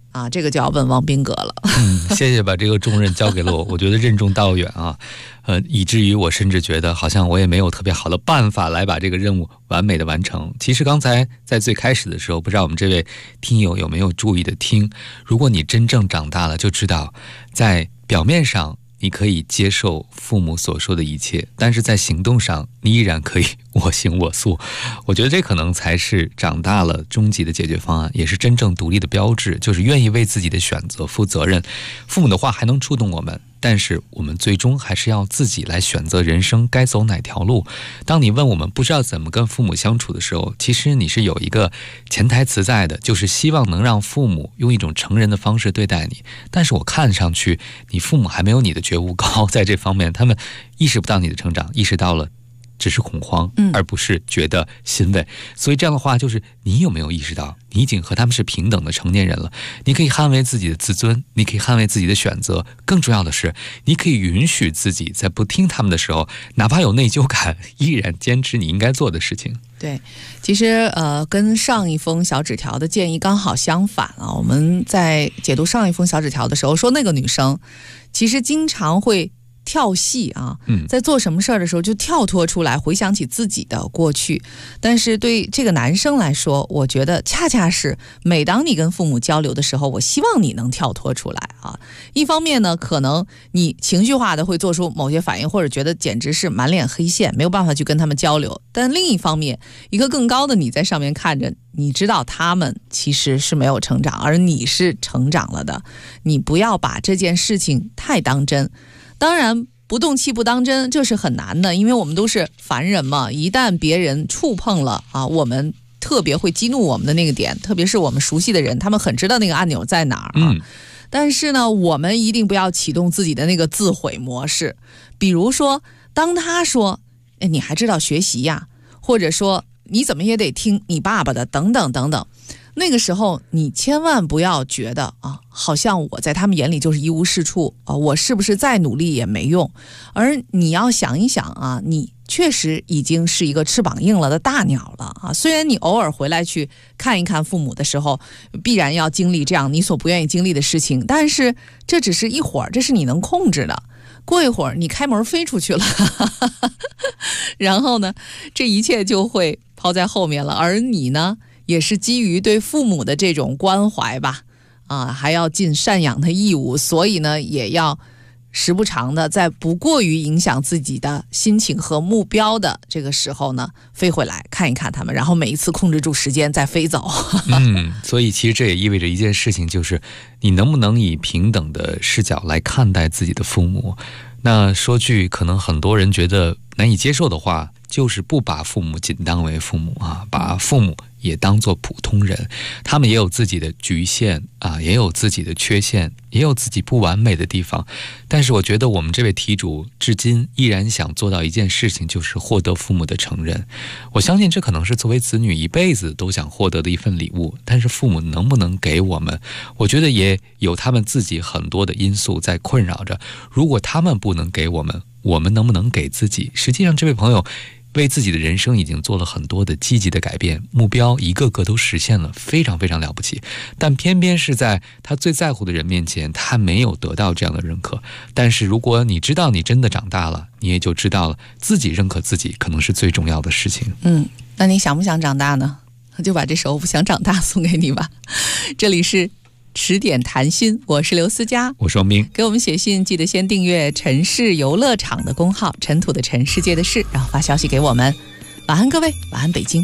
啊，这个就要问王斌哥了。 谢谢把这个重任交给了我，我觉得任重道远啊，以至于我甚至觉得好像我也没有特别好的办法来把这个任务完美的完成。其实刚才在最开始的时候，不知道我们这位听友有没有注意的听，如果你真正长大了，就知道在表面上你可以接受父母所说的一切，但是在行动上你依然可以我行我素。我觉得这可能才是长大了终极的解决方案，也是真正独立的标志，就是愿意为自己的选择负责任。父母的话还能触动我们，但是我们最终还是要自己来选择人生该走哪条路。当你问我们不知道怎么跟父母相处的时候，其实你是有一个潜台词在的，就是希望能让父母用一种成人的方式对待你。但是我看上去你父母还没有你的觉悟高，在这方面他们意识不到你的成长，意识到了只是恐慌，而不是觉得欣慰。所以这样的话，就是你有没有意识到你已经和他们是平等的成年人了，你可以捍卫自己的自尊，你可以捍卫自己的选择，更重要的是你可以允许自己在不听他们的时候，哪怕有内疚感，依然坚持你应该做的事情。 对，其实跟上一封小纸条的建议刚好相反啊。我们在解读上一封小纸条的时候说，那个女生其实经常会跳戏啊，在做什么事儿的时候就跳脱出来，回想起自己的过去。但是对这个男生来说，我觉得恰恰是每当你跟父母交流的时候，我希望你能跳脱出来啊。一方面呢，可能你情绪化的会做出某些反应，或者觉得简直是满脸黑线，没有办法去跟他们交流。但另一方面，一个更高的你在上面看着，你知道他们其实是没有成长，而你是成长了的。你不要把这件事情太当真。当然不动气不当真，这是很难的，因为我们都是凡人嘛，一旦别人触碰了啊，我们特别会激怒我们的那个点，特别是我们熟悉的人，他们很知道那个按钮在哪儿啊。但是呢，我们一定不要启动自己的那个自毁模式。比如说当他说你还知道学习呀，或者说你怎么也得听你爸爸的等等等等，那个时候你千万不要觉得啊，好像我在他们眼里就是一无是处啊，我是不是再努力也没用。而你要想一想啊，你确实已经是一个翅膀硬了的大鸟了啊。虽然你偶尔回来去看一看父母的时候，必然要经历这样你所不愿意经历的事情，但是这只是一会儿，这是你能控制的。过一会儿你开门飞出去了然后呢，这一切就会抛在后面了。而你呢，也是基于对父母的这种关怀吧，还要尽赡养的义务，所以呢，也要时不常的在不过于影响自己的心情和目标的这个时候呢，飞回来看一看他们，然后每一次控制住时间再飞走所以其实这也意味着一件事情，就是你能不能以平等的视角来看待自己的父母。那说句可能很多人觉得难以接受的话，就是不把父母仅当为父母啊，把父母也当作普通人，他们也有自己的局限啊，也有自己的缺陷，也有自己不完美的地方。但是我觉得我们这位题主至今依然想做到一件事情，就是获得父母的承认。我相信这可能是作为子女一辈子都想获得的一份礼物，但是父母能不能给我们，我觉得也有他们自己很多的因素在困扰着。如果他们不能给我们，我们能不能给自己？实际上这位朋友为自己的人生已经做了很多的积极的改变，目标一个个都实现了，非常非常了不起。但偏偏是在他最在乎的人面前，他没有得到这样的认可。但是如果你知道你真的长大了，你也就知道了自己认可自己可能是最重要的事情。 那你想不想长大呢？就把这首《不想长大》送给你吧。这里是10点谈心，我是刘思佳， 我是王明。 给我们写信记得先订阅城市游乐场的公号，尘土的尘，世界的事，然后发消息给我们。晚安各位，晚安北京。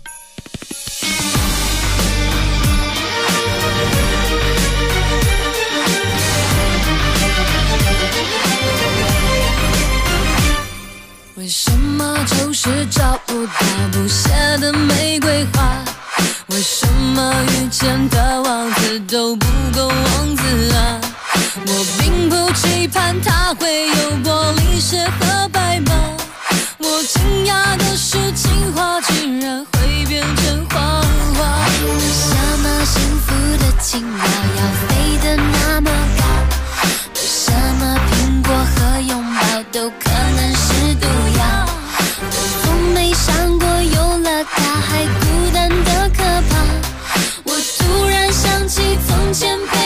为什么就是找不到不谢的玫瑰花？为什么遇见的王子都不够王子啊？我并不期盼他会有玻璃鞋和白马，我惊讶的是情话竟然会变成谎话。为什么幸福的青蛙要飞得那么高？为什么苹果和拥抱都可能是毒药？我从没想过有了它还孤单的可怕。我突然想起从前。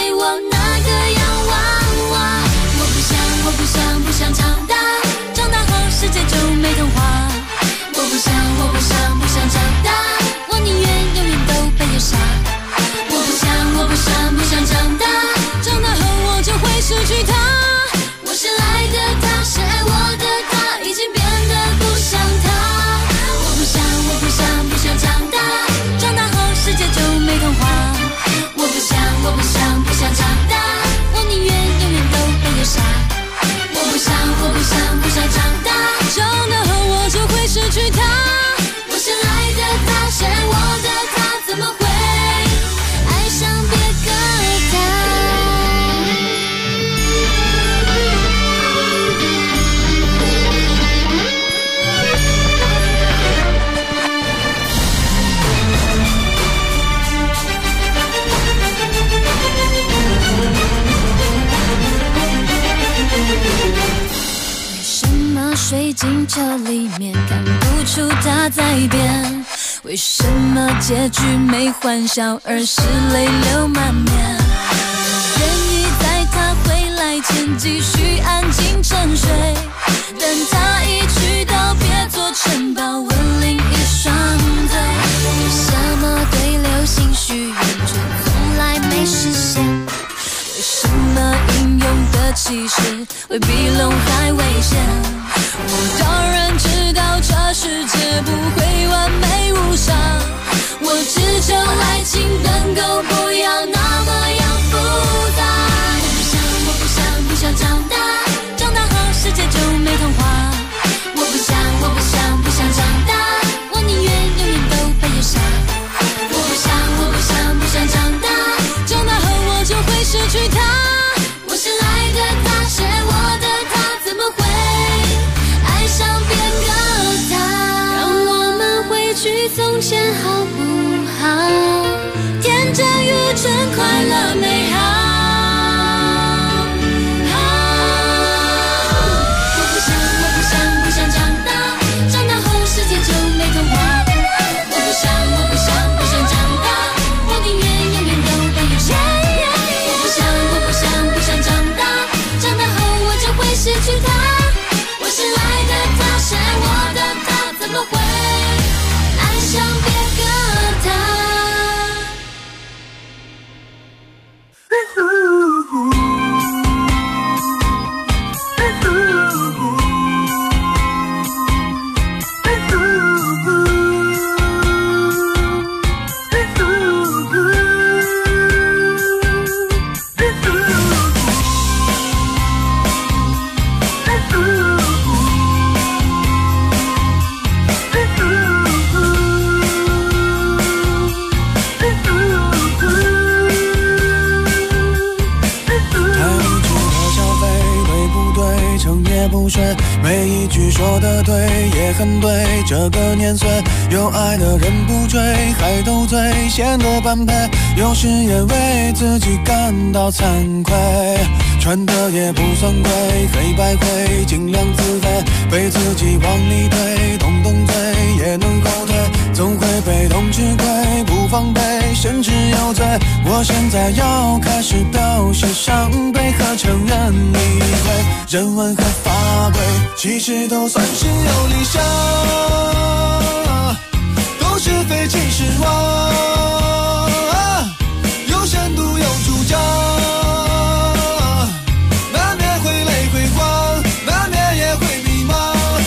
星球里面看不出它在变，为什么结局没欢笑，而是泪流满面？愿意在他回来前继续安静沉睡，但他一去到别做城堡，吻另一双嘴。为什么对流星许愿却从来没实现？为什么英勇的骑士会比龙还危险？我当然知道这世界不会完美无伤，我只求爱情能够不要那么样复杂。不想长大，长大后世界就没童话。我不想长大，我宁愿永远都被扼杀。我不想长大，长大后我就会失去他。我深爱的他，深爱我的他，怎么会爱上别个他？让我们回去从前好不好？天真愚蠢，快乐美好。失去他，我深爱的他，深爱我的他，怎么会爱上别个他？ 每一句说的对也很对，这个年岁有爱的人不追，还斗嘴显得般配，有时也为自己感到惭愧，穿的也不算贵，黑白灰尽量自肥，被自己往里推，动动嘴也能后退，总会被动吃亏，不防备甚至有罪。我现在要开始表现伤悲和承认理亏，人文和法规其实都算是有理想，都是非其实妄，有深度有主张，难免会泪会慌，难免也会迷茫。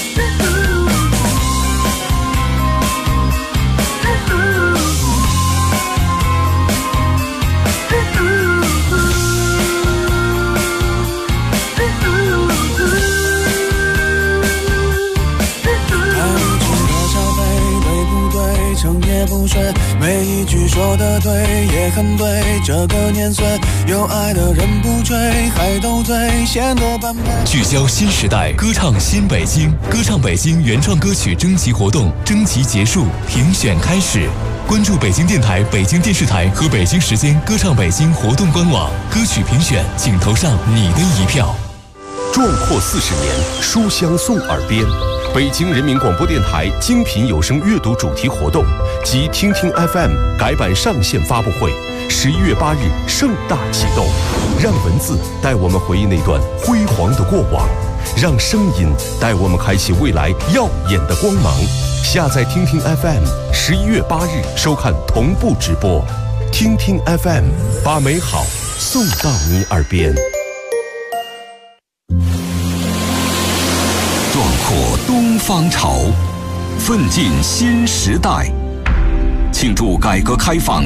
成也不睡，每一句说的对也很对，这个年岁有爱的人不追，还斗嘴显得般配。 聚焦新时代，歌唱新北京，歌唱北京原创歌曲征集活动征集结束，评选开始。关注北京电台、北京电视台和北京时间歌唱北京活动官网，歌曲评选请投上你的一票。 壮阔40年，书香送耳边。北京人民广播电台精品有声阅读主题活动及听听 FM 改版上线发布会，11月8日盛大启动。让文字带我们回忆那段辉煌的过往，让声音带我们开启未来耀眼的光芒。下载听听 FM，11月8日收看同步直播。听听 FM， 把美好送到你耳边。 壮阔东方潮，奋进新时代，庆祝改革开放